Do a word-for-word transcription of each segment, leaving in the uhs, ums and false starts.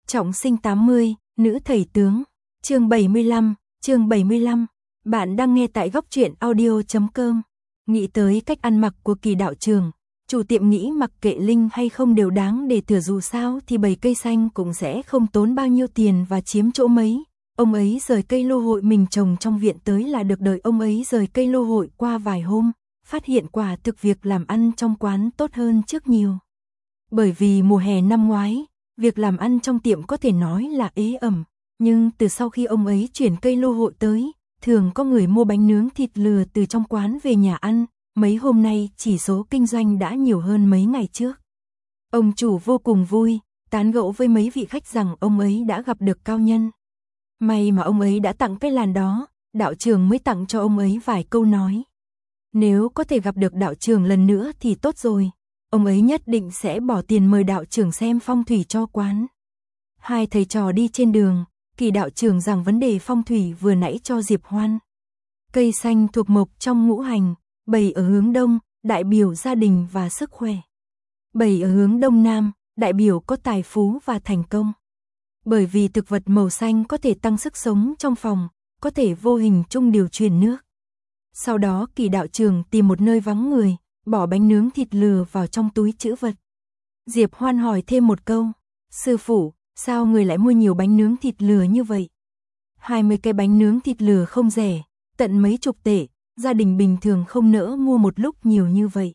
Trọng sinh tám mươi, nữ thầy tướng. Chương bảy mươi lăm, chương bảy mươi lăm. Bạn đang nghe tại góc truyện audio chấm com. Nghĩ tới cách ăn mặc của Kỳ đạo trường, chủ tiệm nghĩ mặc kệ linh hay không đều đáng để thử, dù sao thì bầy cây xanh cũng sẽ không tốn bao nhiêu tiền và chiếm chỗ mấy. Ông ấy rời cây lô hội mình trồng trong viện tới là được. Đợi ông ấy rời cây lô hội qua vài hôm, phát hiện quả thực việc làm ăn trong quán tốt hơn trước nhiều. Bởi vì mùa hè năm ngoái, việc làm ăn trong tiệm có thể nói là ế ẩm, nhưng từ sau khi ông ấy chuyển cây lô hội tới, thường có người mua bánh nướng thịt lừa từ trong quán về nhà ăn, mấy hôm nay chỉ số kinh doanh đã nhiều hơn mấy ngày trước. Ông chủ vô cùng vui, tán gẫu với mấy vị khách rằng ông ấy đã gặp được cao nhân. May mà ông ấy đã tặng cái làn đó, đạo trường mới tặng cho ông ấy vài câu nói. Nếu có thể gặp được đạo trường lần nữa thì tốt rồi. Ông ấy nhất định sẽ bỏ tiền mời đạo trưởng xem phong thủy cho quán. Hai thầy trò đi trên đường, Kỳ đạo trưởng giảng vấn đề phong thủy vừa nãy cho Diệp Hoan. Cây xanh thuộc mộc trong ngũ hành, bầy ở hướng đông, đại biểu gia đình và sức khỏe. Bầy ở hướng đông nam, đại biểu có tài phú và thành công. Bởi vì thực vật màu xanh có thể tăng sức sống trong phòng, có thể vô hình chung điều chuyển nước. Sau đó Kỳ đạo trưởng tìm một nơi vắng người, bỏ bánh nướng thịt lừa vào trong túi trữ vật. Diệp Hoan hỏi thêm một câu, sư phụ, sao người lại mua nhiều bánh nướng thịt lừa như vậy? hai mươi cái bánh nướng thịt lừa không rẻ, tận mấy chục tệ, gia đình bình thường không nỡ mua một lúc nhiều như vậy.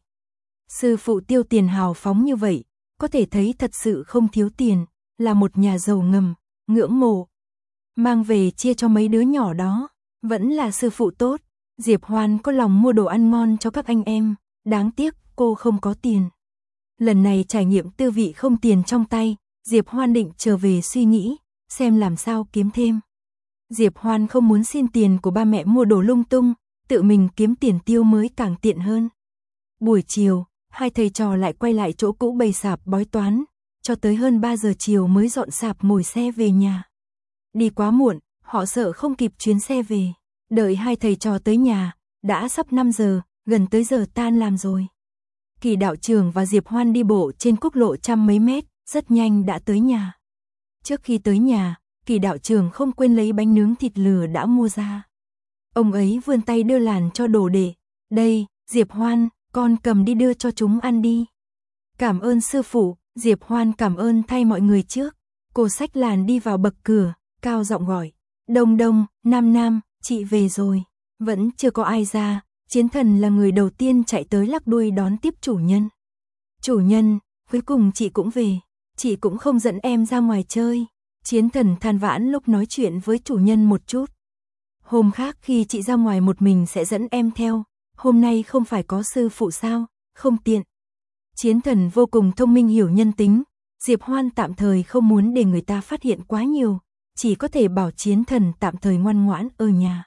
Sư phụ tiêu tiền hào phóng như vậy, có thể thấy thật sự không thiếu tiền, là một nhà giàu ngầm, ngưỡng mộ. Mang về chia cho mấy đứa nhỏ đó, vẫn là sư phụ tốt. Diệp Hoan có lòng mua đồ ăn ngon cho các anh em, đáng tiếc cô không có tiền. Lần này trải nghiệm tư vị không tiền trong tay, Diệp Hoan định trở về suy nghĩ, xem làm sao kiếm thêm. Diệp Hoan không muốn xin tiền của ba mẹ mua đồ lung tung, tự mình kiếm tiền tiêu mới càng tiện hơn. Buổi chiều, hai thầy trò lại quay lại chỗ cũ bày sạp bói toán, cho tới hơn ba giờ chiều mới dọn sạp ngồi xe về nhà. Đi quá muộn, họ sợ không kịp chuyến xe về. Đợi hai thầy trò tới nhà, đã sắp năm giờ, gần tới giờ tan làm rồi. Kỳ đạo trưởng và Diệp Hoan đi bộ trên quốc lộ trăm mấy mét, rất nhanh đã tới nhà. Trước khi tới nhà, Kỳ đạo trưởng không quên lấy bánh nướng thịt lừa đã mua ra. Ông ấy vươn tay đưa làn cho đồ đệ. Đây, Diệp Hoan, con cầm đi đưa cho chúng ăn đi. Cảm ơn sư phụ. Diệp Hoan cảm ơn thay mọi người trước. Cô xách làn đi vào bậc cửa, cao giọng gọi. Đông đông, nam nam, chị về rồi. Vẫn chưa có ai ra, Chiến Thần là người đầu tiên chạy tới lắc đuôi đón tiếp chủ nhân. Chủ nhân, cuối cùng chị cũng về, chị cũng không dẫn em ra ngoài chơi. Chiến Thần than vãn lúc nói chuyện với chủ nhân một chút. Hôm khác khi chị ra ngoài một mình sẽ dẫn em theo, hôm nay không phải có sư phụ sao, không tiện. Chiến Thần vô cùng thông minh hiểu nhân tính, Diệp Hoan tạm thời không muốn để người ta phát hiện quá nhiều, chỉ có thể bảo Chiến Thần tạm thời ngoan ngoãn ở nhà.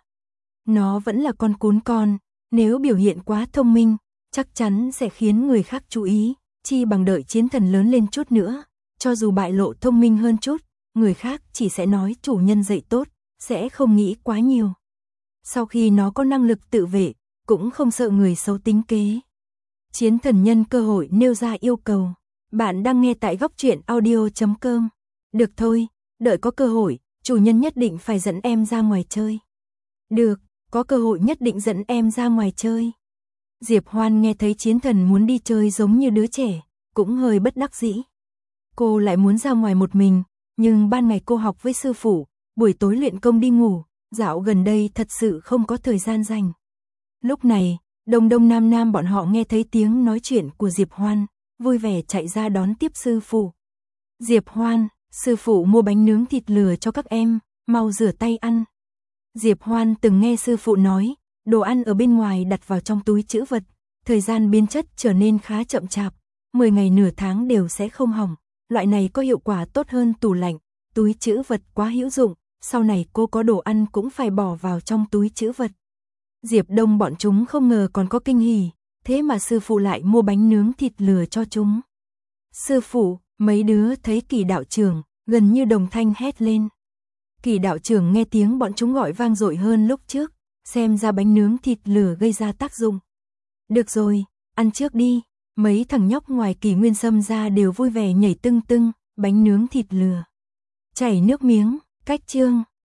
Nó vẫn là con cún con, nếu biểu hiện quá thông minh, chắc chắn sẽ khiến người khác chú ý, chi bằng đợi Chiến Thần lớn lên chút nữa, cho dù bại lộ thông minh hơn chút, người khác chỉ sẽ nói chủ nhân dạy tốt, sẽ không nghĩ quá nhiều. Sau khi nó có năng lực tự vệ, cũng không sợ người xấu tính kế. Chiến Thần nhân cơ hội nêu ra yêu cầu. Bạn đang nghe tại góc truyện audio chấm com. Được thôi, đợi có cơ hội, chủ nhân nhất định phải dẫn em ra ngoài chơi. Được, có cơ hội nhất định dẫn em ra ngoài chơi. Diệp Hoan nghe thấy Chiến Thần muốn đi chơi giống như đứa trẻ, cũng hơi bất đắc dĩ. Cô lại muốn ra ngoài một mình, nhưng ban ngày cô học với sư phụ, buổi tối luyện công đi ngủ, dạo gần đây thật sự không có thời gian rảnh. Lúc này, đông đông nam nam bọn họ nghe thấy tiếng nói chuyện của Diệp Hoan, vui vẻ chạy ra đón tiếp sư phụ. Diệp Hoan, sư phụ mua bánh nướng thịt lừa cho các em, mau rửa tay ăn. Diệp Hoan từng nghe sư phụ nói, đồ ăn ở bên ngoài đặt vào trong túi trữ vật, thời gian biến chất trở nên khá chậm chạp, mười ngày nửa tháng đều sẽ không hỏng, loại này có hiệu quả tốt hơn tủ lạnh, túi trữ vật quá hữu dụng, sau này cô có đồ ăn cũng phải bỏ vào trong túi trữ vật. Diệp Đông bọn chúng không ngờ còn có kinh hỉ, thế mà sư phụ lại mua bánh nướng thịt lừa cho chúng. Sư phụ, mấy đứa thấy Kỳ đạo trưởng, gần như đồng thanh hét lên. Kỳ đạo trưởng nghe tiếng bọn chúng gọi vang dội hơn lúc trước, xem ra bánh nướng thịt lừa gây ra tác dụng. Được rồi, ăn trước đi, mấy thằng nhóc ngoài Kỳ Nguyên Sâm ra đều vui vẻ nhảy tưng tưng, bánh nướng thịt lừa. chảy nước miếng, cách chương.